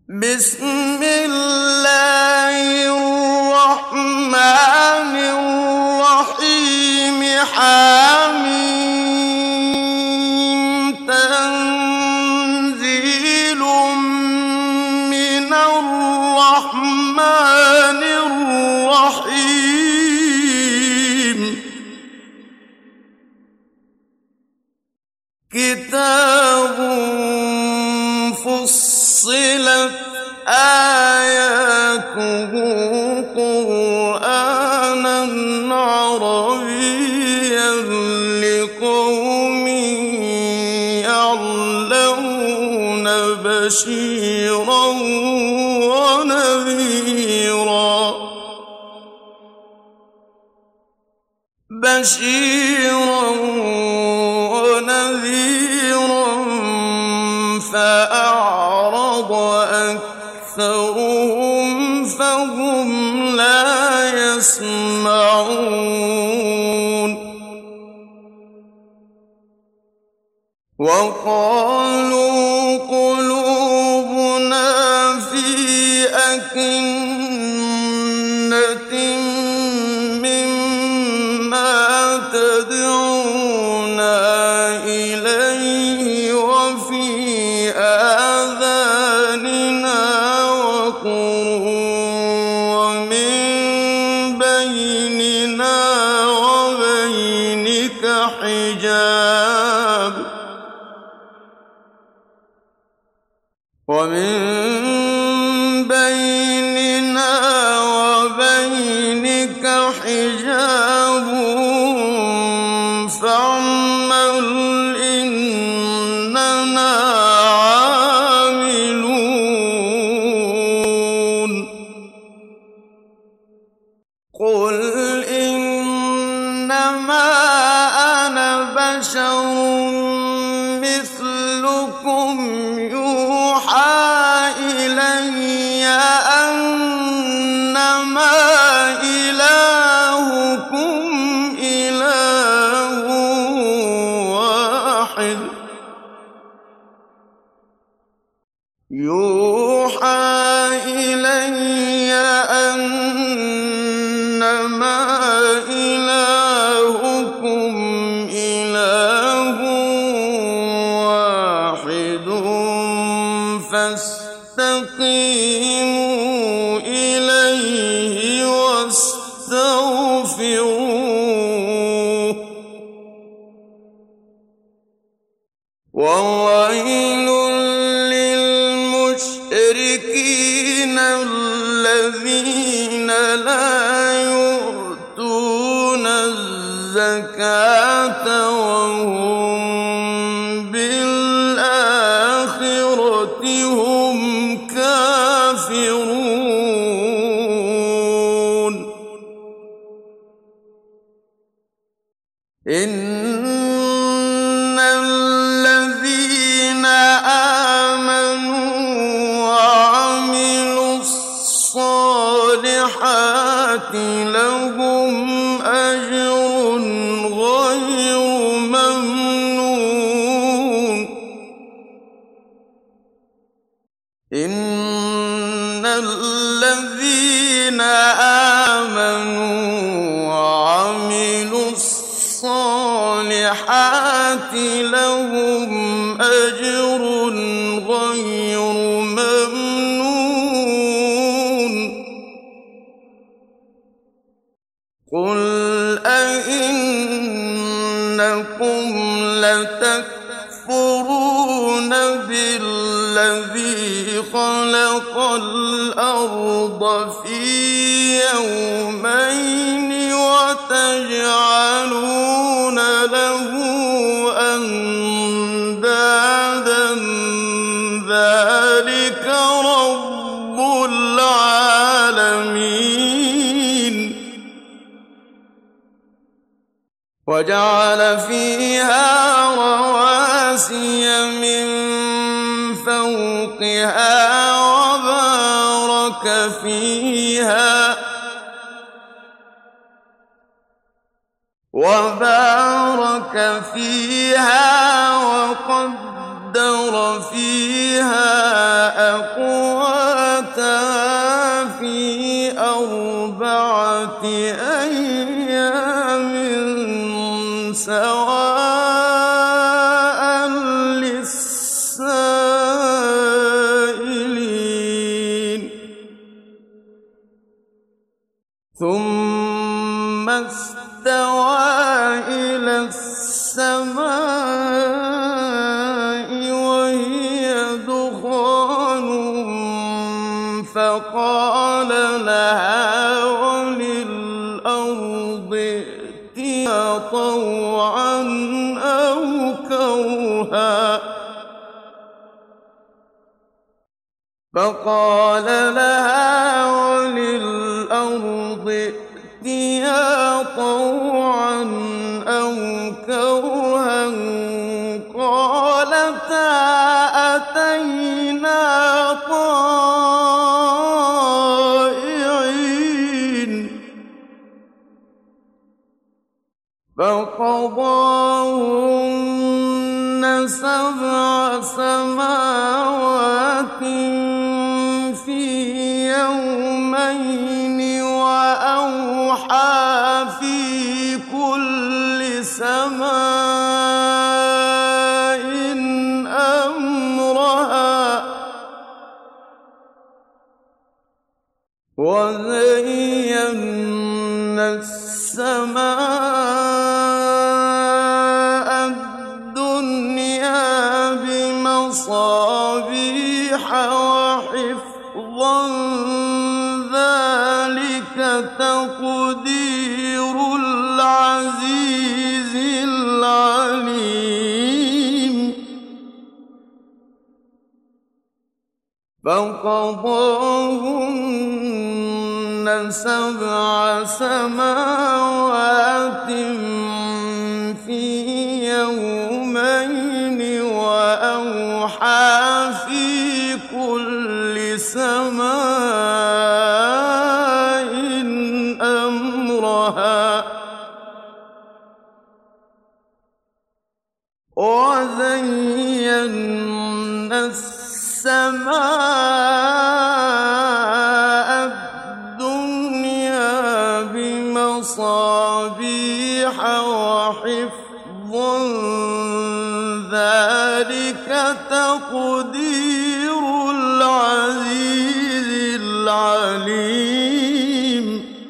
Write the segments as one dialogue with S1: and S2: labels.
S1: بسم الله الرحمن الرحيم حميم تنزيل من الرحمن الرحيم كتاب فصلت آياته قرآنًا عربيًّا لقوم يعلمون بشيرًا ونذيرًا فأعرض أكثرهم فهم لا يسمعون وقالوا قلوبنا في أكنة مما تدعونا إليه وفي آذاننا وقر ومن بيننا وبينك حجاب فاعمل إننا عاملون قل إنما أنا بشر مثلكم يوحى إلي أنما إلهكم إله واحد فاستقيموا إليه واستغفروه وويل للمشركين الذين لا يؤتون الزكاة وهم بالآخرة هم كافرون إن الذين آمنوا وعملوا الصالحات لهم أجر غير ممنون إن الذين آمنوا وعملوا الصالحات لهم أجر غير ممنون قل أئنكم لتكفرون بالذي خلق الأرض في يومين وتجعلون له أندادا ذلك رب العالمين وجعل فيها رواسي من فوقها وبارك فيها وقدر فيها أقواتها في 4 أيام سواء للسائلين ثم استوى إلى السماء وهي دخان فقال لها وللأرض ائتيا طوعا أو كرها قالتا أتينا طائعين فقضاهن 7 سماوات في يومين وأوحى في كل سماء أمرها وزينا السماء الدنيا بمصابيح وحفظا ذلك تقدير العزيز العليم فقضاهن 7 سماوات في يومين وأوحى في كل سماء أمرها وزينا السماء الدنيا بمصابيح وحفظا ذلك تقدير العزيز العليم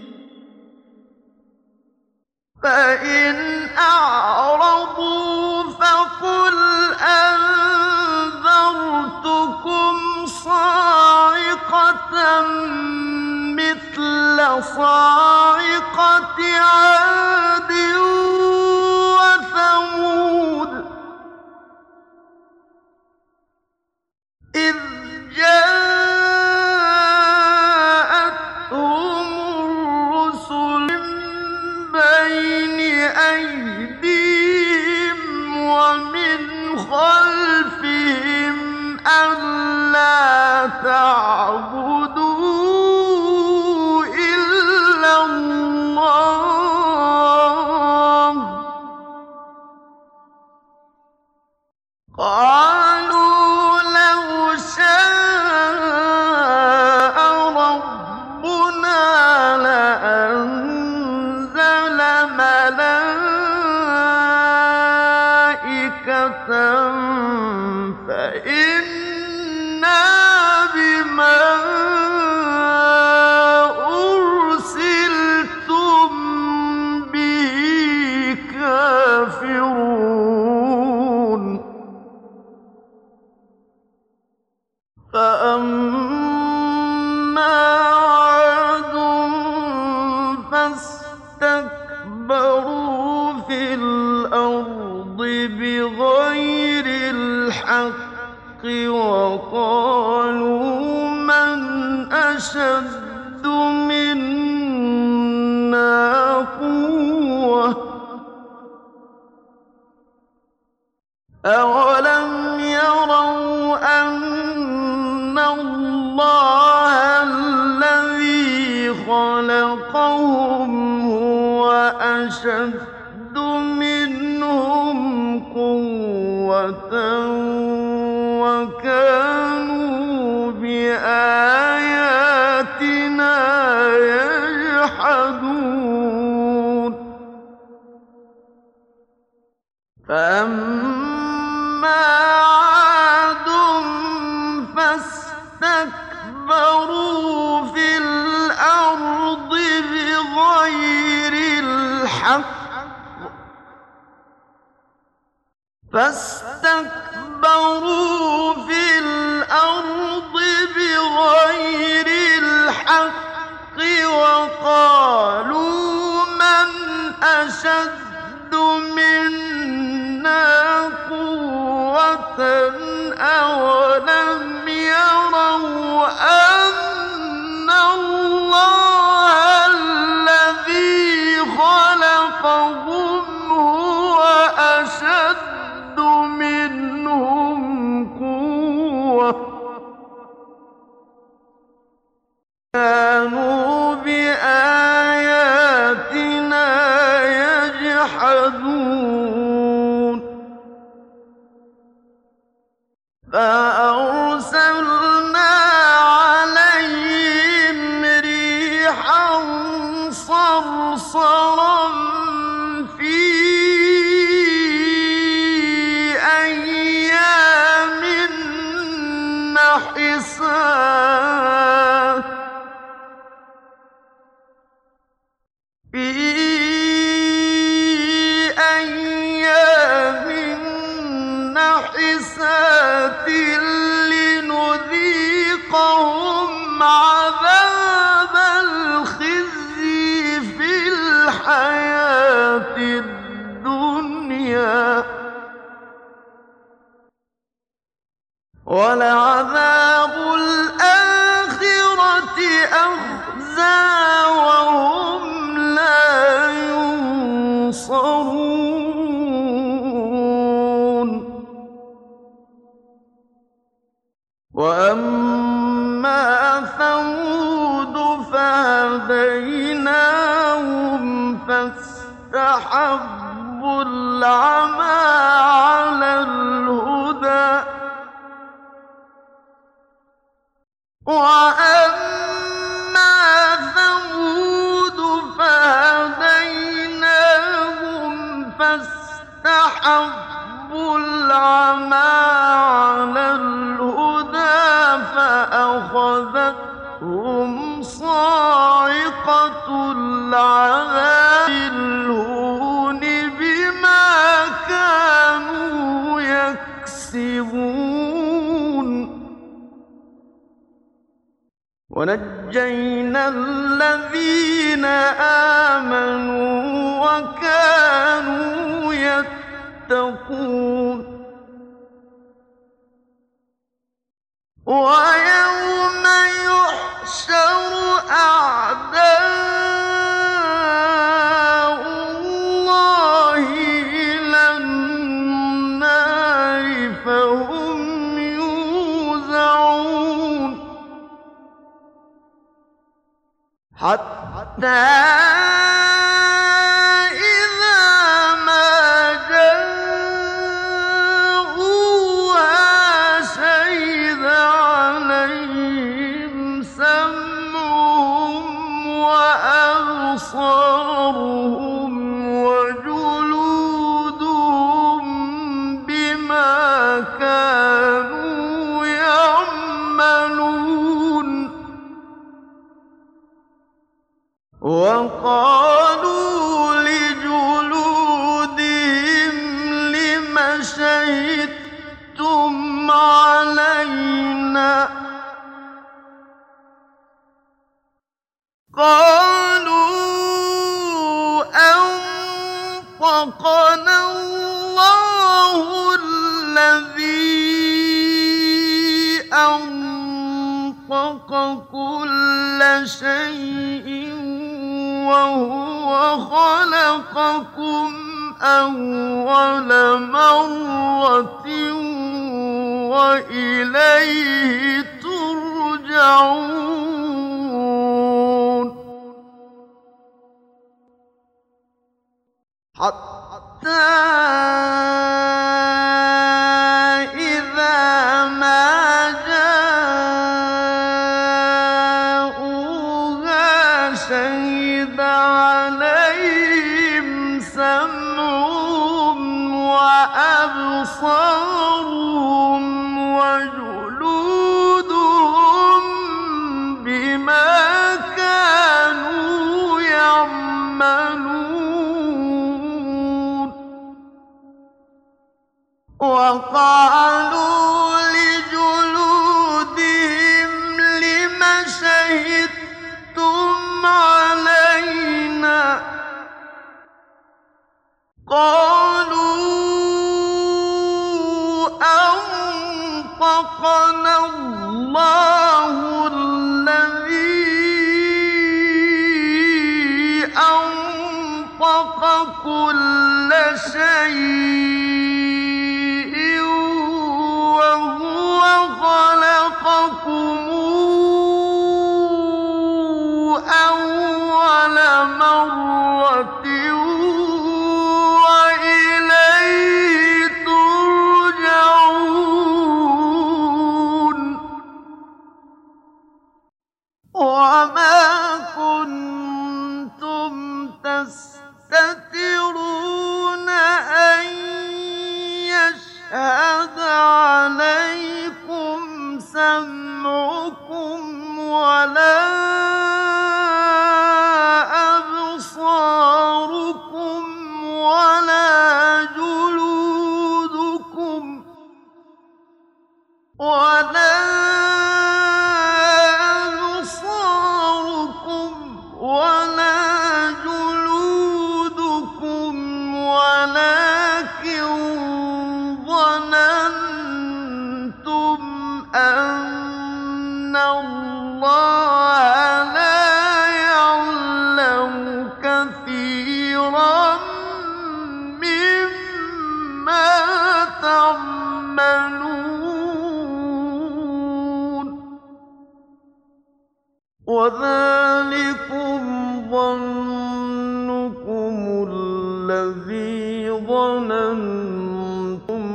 S1: فإن أعرضوا فقل أنذرتكم صاعقة مثل صاعقة عاد وثمود إذ جاءتهم الرسل من بين أيديهم ومن خلفهم ألا تعبدوا إلا الله قالوا لو شاء ربنا لأنزل ملائكة فإنا بما أرسلتم به كافرون فأما عاد فاستكبروا في الأرض بغير الحق وقالوا من أشد منا قوة أولم يروا أن الله الذي خلقهم هو أشد منهم قوة وكانوا بآياتنا فاستكبروا في الأرض بغير الحق وقالوا من أشد منا قوة أولم يروا أن الله الذي خلقهم هو أشد منهم قوة كانوا بآياتنا يجحدون فأرسلنا عليهم ريحا صرصرا في أيام نحسات لنذيقهم عذاب الخزي في الحياة الدنيا ولعذاب الآخرة أخزى وهم لا ينصرون وأما ثمود فهديناهم فاستحبوا العمى على الهدى وأما ثمود فهديناهم فاستحبوا العمى على الهدى فأخذتهم صاعقة العذاب الهون بما كانوا يكسبون ونجينا الذين آمنوا وكانوا يتقون ويوم يحشر أعداء الله إلى النار فهم يوزعون حتى أبصارهم وجلودهم بما كانوا يعملون وقالوا لجلودهم لم شهدتم علينا قالوا أنطقنا الله الذي أنطق كل شيء وهو خلقكم أول مرة وإليه ترجعون حتى إذا ما جاءوها شهد عليهم سمعهم وأبصارهم وجلودهم وما كنتم تستترون أن يشهد عليكم سمعكم ولا أبصاركم ولا جلودكم ولكن ظننتم أن الله لا يعلم كثيرا مما تعملون وذلكم ظنكم الذي ظننتم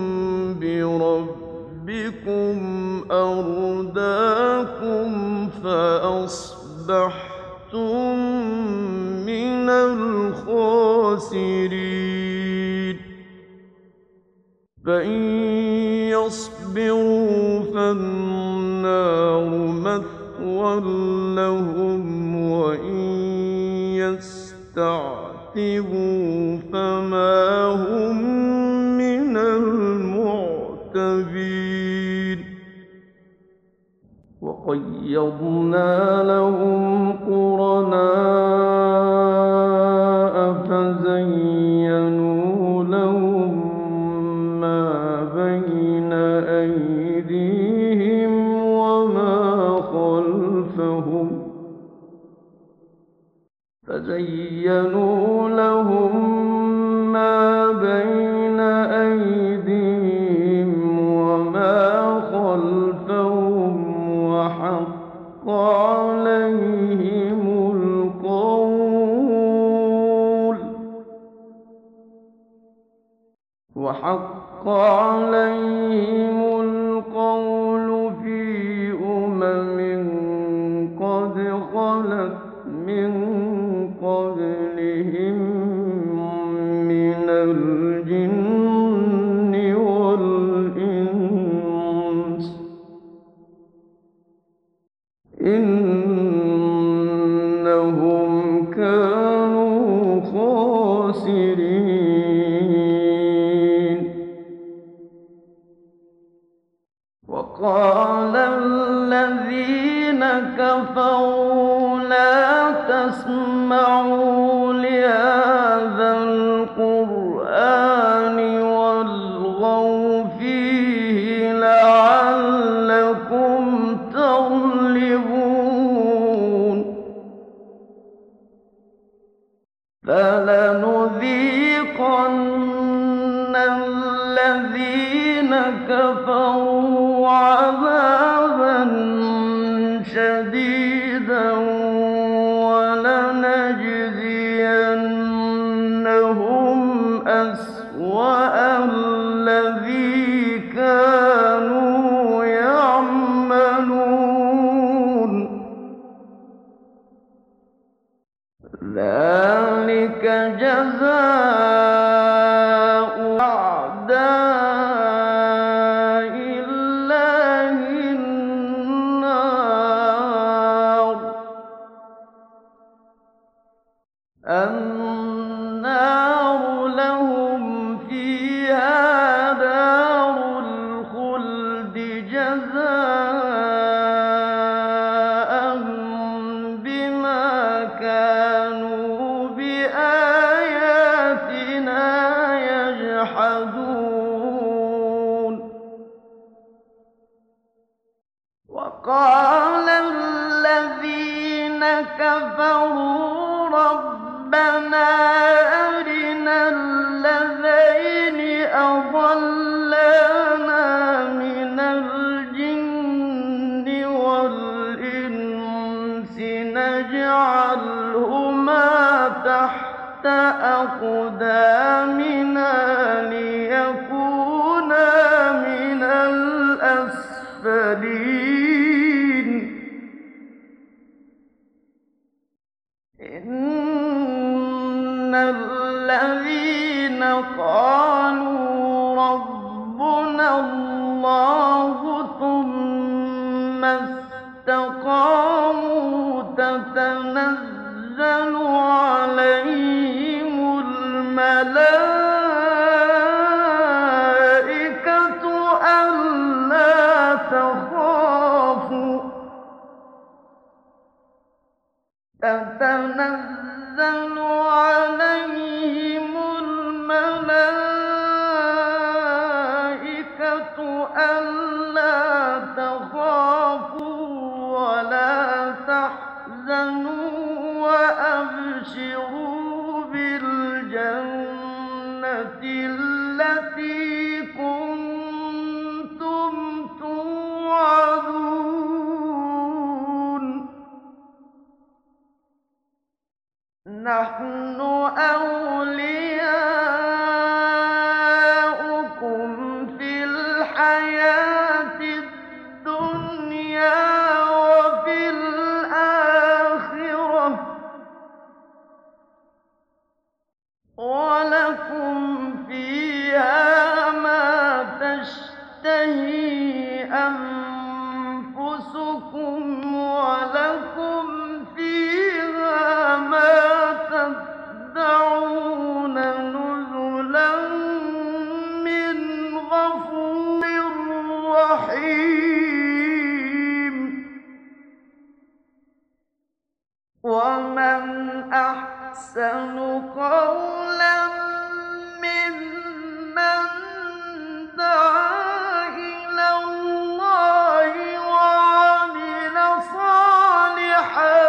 S1: بربكم أرداكم فأصبحتم من الخاسرين فإن يصبروا فالنار مثوى لهم وإن يستعتبوا فما هم من المعتبين وقيضنا لهم قرناء فزينوا لهم ما بين أيديهم وما خلفهم وحق عليهم القول في قد خلت من قبلهم من الجن والإنس إنهم كانوا خاسرين وقال الذين كفروا لا تسمعوا لهذا القرآن والغوا فيه لعلكم تغلبون فلنذيقن الذين كفروا عذابا شديدا ولنجزينهم أسوأ الذي كانوا يعملون ذلك جزاء أعداء الله النار لهم فيها دار الخلد جزاء بما كانوا بآياتنا يجحدون وقال الذين كفروا ربنا أرنا الذين أضلانا من الجن والإنس نجعلهما تحت أقدامنا ليكونا من الأسفلين اسْتَقَامُوا تَتَنَزَّلُ عَلَيْهِمُ الْمَلَائِكَةُ أَلَّا تَخَافُوا وَلَا تَحْزَنُوا وَأَبْشِرُوا بِالْجَنَّةِ الَّتِي كُنتُمْ تُوعَدُونَ نَحْنُ أَوْلِيَاؤُكُمْ فِي الْحَيَاةِ الدُّنْيَا وَفِي الْآخِرَةِ ۖ وَلَكُمْ فِيهَا مَا تَشْتَهِي أَنفُسُكُمْ وَلَكُمْ فِيهَا مَا تَدَّعُونَ نُزُلًا مِّنْ غَفُورٍ رَّحِيمٍ وَمَنْ أَحْسَنُ قَوْلًا مِّمَّن دَعَا إِلَى اللَّهِ وَعَمِلَ صَالِحًا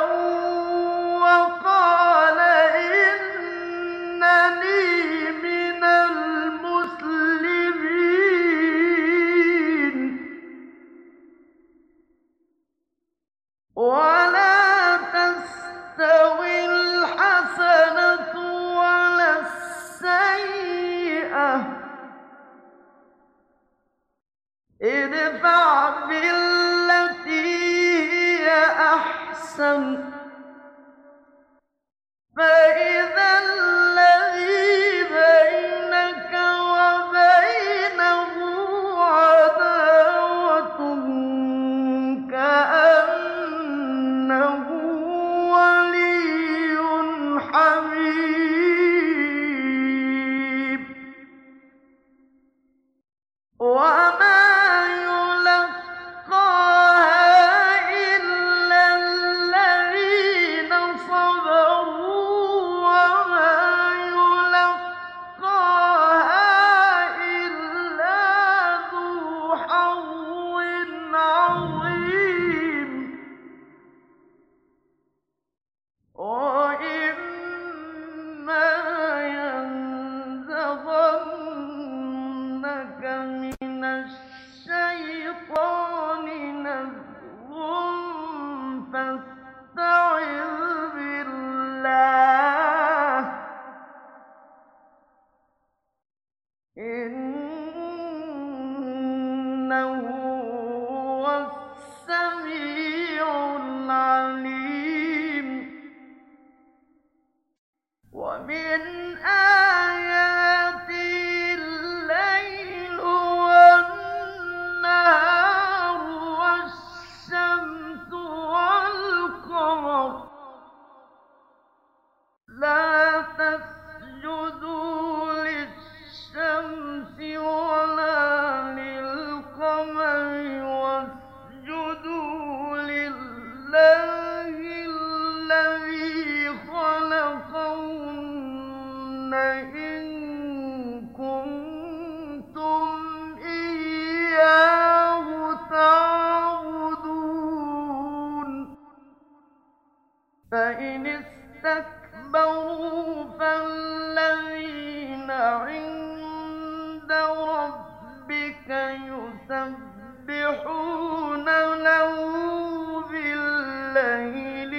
S1: وَقَالَ إِنَّنِي مِنَ الْمُسْلِمِينَ وَلَا تَسْتَوِي الْحَسَنَةُ وَلَا السَّيِّئَةُ ۚ ادْفَعْ بِالَّتِي هِيَ أَحْسَنُ ۚ فَإِذَا الَّذِي بَيْنَكَ وَبَيْنَهُ عَدَاوَةٌ كَأَنَّهُ وَلِيٌّ حَمِيمٌ وَمَا يُلَقَّاهَا إِلَّا الَّذِينَ صَبَرُوا وَمَا يُلَقَّاهَا إِلَّا ذُو حَظٍّ عَظِيمٍ وَإِمَّا يَنزَغَنَّكَ مِنَ الشَّيْطَانِ نَزْغٌ فَاسْتَعِذْ بِاللَّهِ ۖ إِنَّهُ هُوَ السَّمِيعُ الْعَلِيمُ وَمِنْ آيَاتِهِ اللَّيْلُ وَالنَّهَارُ وَالشَّمْسُ وَالْقَمَرُ ۚ لَا تَسْجُدُوا لِلشَّمْسِ وَلَا لِلْقَمَرِ وَاسْجُدُوا لِلَّهِ الَّذِي خَلَقَهُنَّ إِن كُنتُمْ إِيَّاهُ تَعْبُدُونَ فَإِنِ اسْتَكْبَرُوا فَالَّذِينَ عِندَ رَبِّكَ يُسَبِّحُونَ لَهُ بِاللَّيْلِ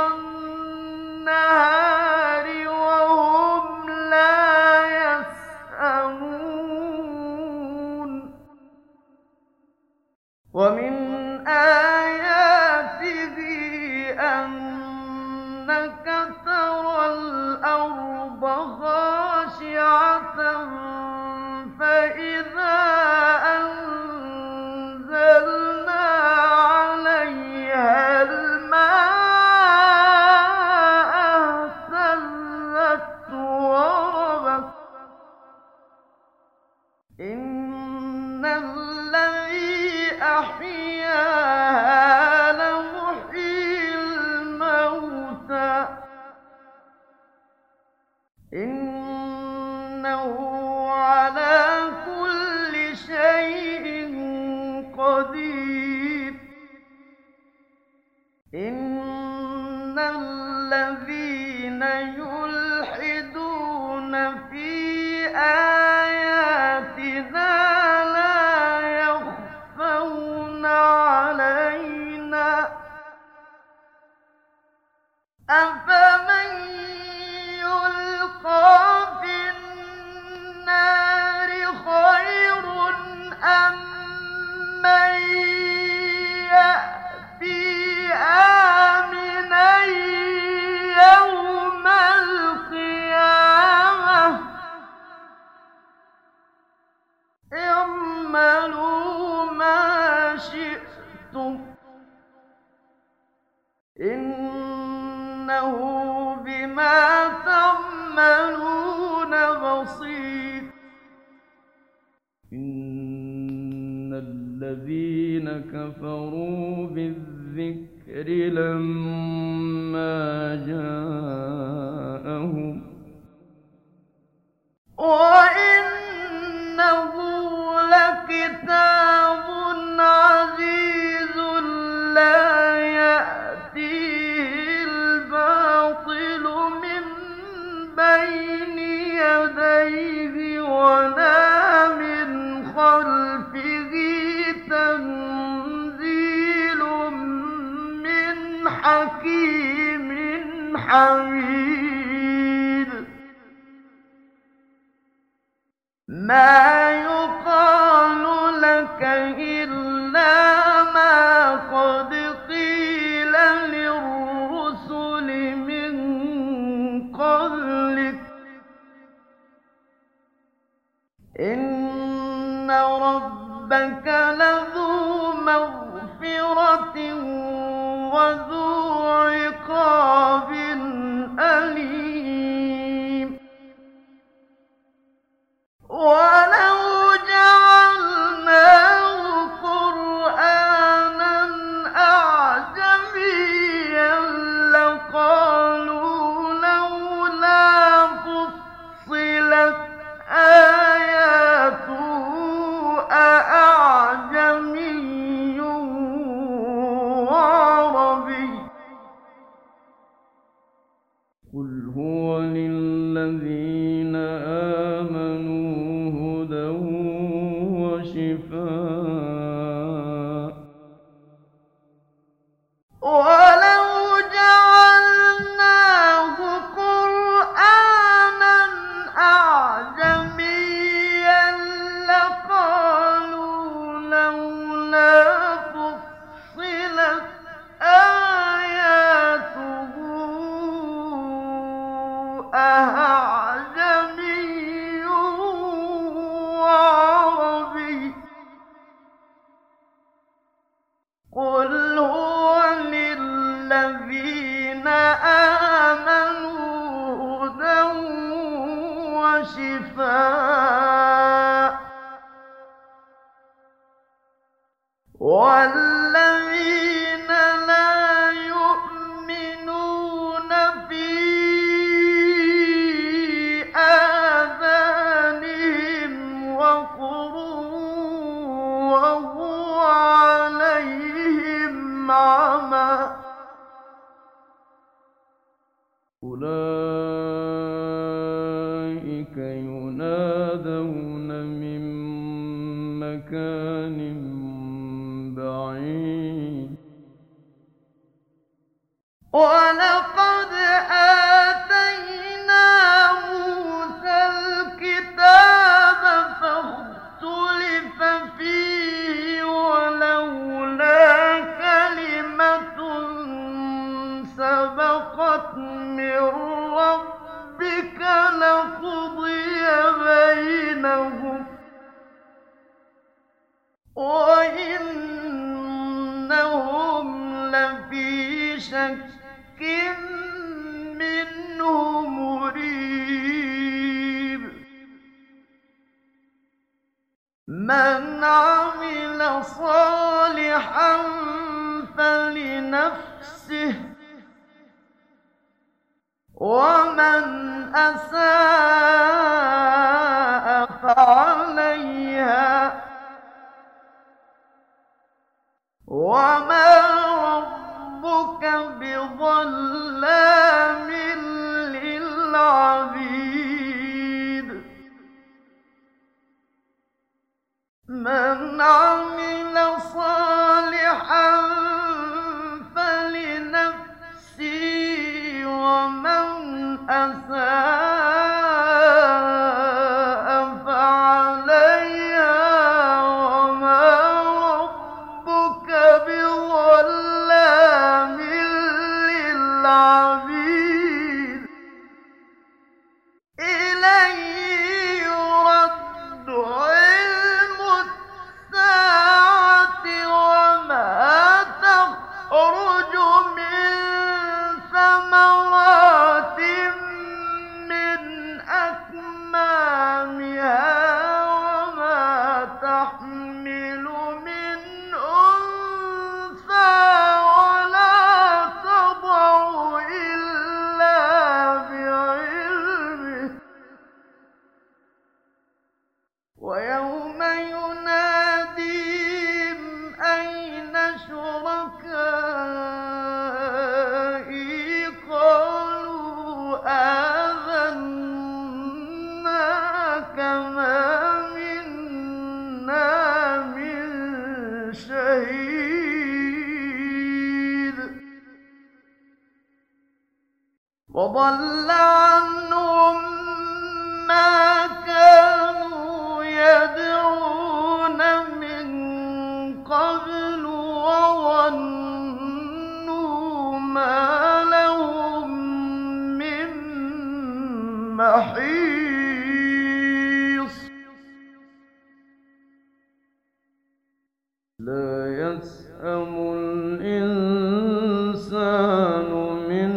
S1: وَالنَّهَارِ وَهُمْ لَا يَسْأَمُونَ وَمِنْ آيَاتِهِ أَنَّكَ تَرَى الْأَرْضَ خَاشِعَةً فَإِذَا أَنزَلْنَا إن الذين يلحدون في آياتنا لا يخفون علينا أفمن يلقى في النار خير أم من يأتي آمنا يوم القيامة اعملوا ما شئتم إنه بما تعملون بصير إن الذين كفروا بالذكر لما جاءهم وإنه لكتاب عزيز لا يأتيه الباطل من بين يديه ولا من خلفه تنزيل من حكيم حميد ما يقال لك إلا ما قد قيل للرسل من قبلك إن ربك لذو مغفرة وذو عقاب أليم ولو جعلناه قرآنا أعجميا لقالوا لولا فصلت آياته أأعجمي وعربي قل هو للذين آمنوا هدى وشفاء ولو جعلناه قرآنا أعجميا لقالوا لولا فصلت آياته أعجمي وعربي قل هو للذين آمنوا هدى وشفاء والذين لا يؤمنون في آذانهم وقر وهو عليهم عمى أولئك ينادون من مكان بعيد ولقد آتينا موسى الكتاب فاختلف فيه ولولا كلمة سبقت من ربك لقضي بينهم وإنهم لفي شك منه مريب من عمل صالحا فلنفسه ومن أساء فعليها وما ربك ربك بظلام للعبيد من عمل صالحا فلنفسه ومن أساء فعليها وما ربك بظلام للعبيد إليه يرد علم الساعة وما تخرج من ثمرات من أكمامها وما تحمل من أنثى ولا تضع إلا بعلمه ويوم يناديهم أين شركائي قالوا آذناك ما منا من شهيد وضل عنهم ما كانوا يدعون من قبل وظنوا ما لهم من محيص لا يسأم الإنسان من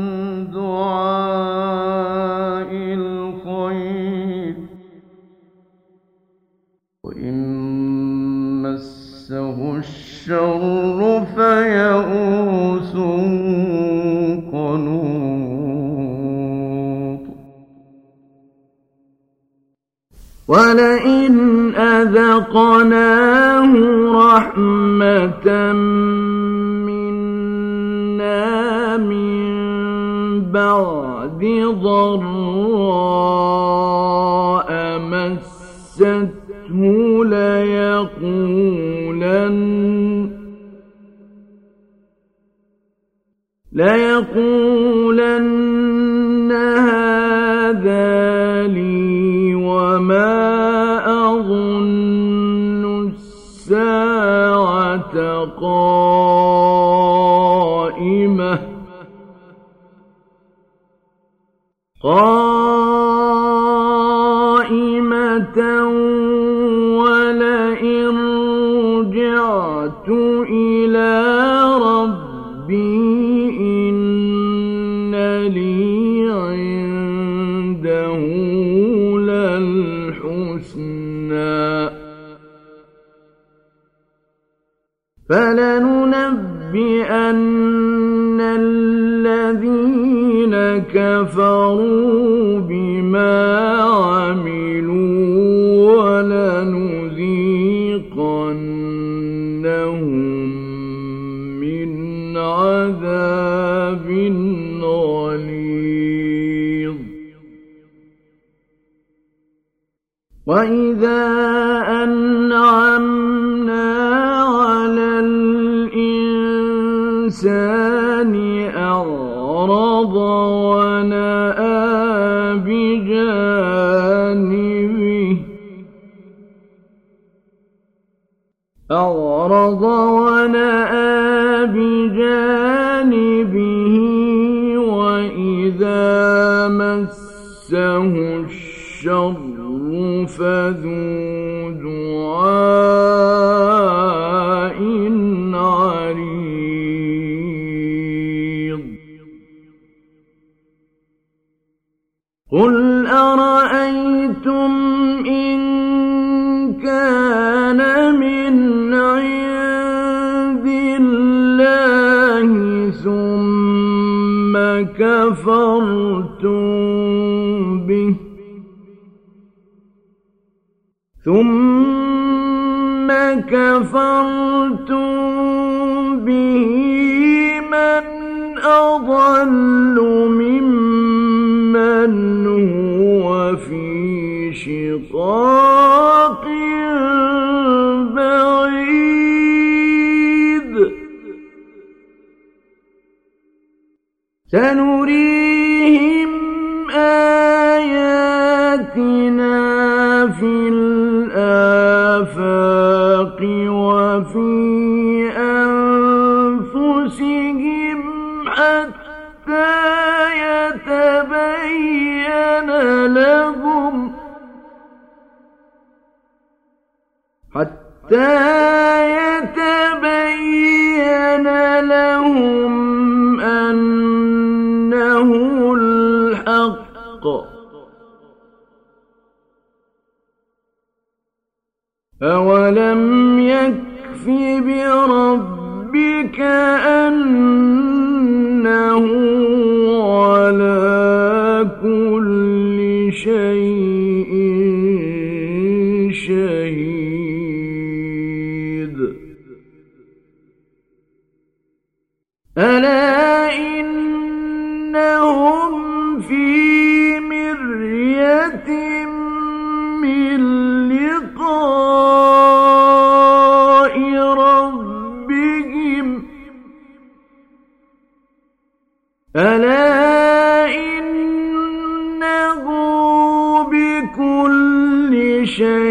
S1: دعاء الخير وإن مسه الشر فيئوس قنوط ولئن أذقناه رحمة منا من بعد ضراء مسته ليقولن هذا لي وما أظن الساعة قائمة ولئن رجعت إلى ربي إن لي عنده للحسنى فلننبئن الذين كفروا بما عملوا ولنذيقنهم من عذاب غليظ وإذا أنعمنا على الإنسان أعرض ونأى بجانبه وإذا مسه الشر فذو دعاء عريض قل أرأيتم إن كان من عند الله ثم كفرتم به من أضل ممن هو في شقاق بعيد سنريهم آياتنا في الآفاق وفي أنفسهم حتى يتبين لهم أنه الحق أولم يكف بربك أنه على كل شيء شهيد ألا إنهم في مرية من لقاء ربهم ألا إنه بكل شيء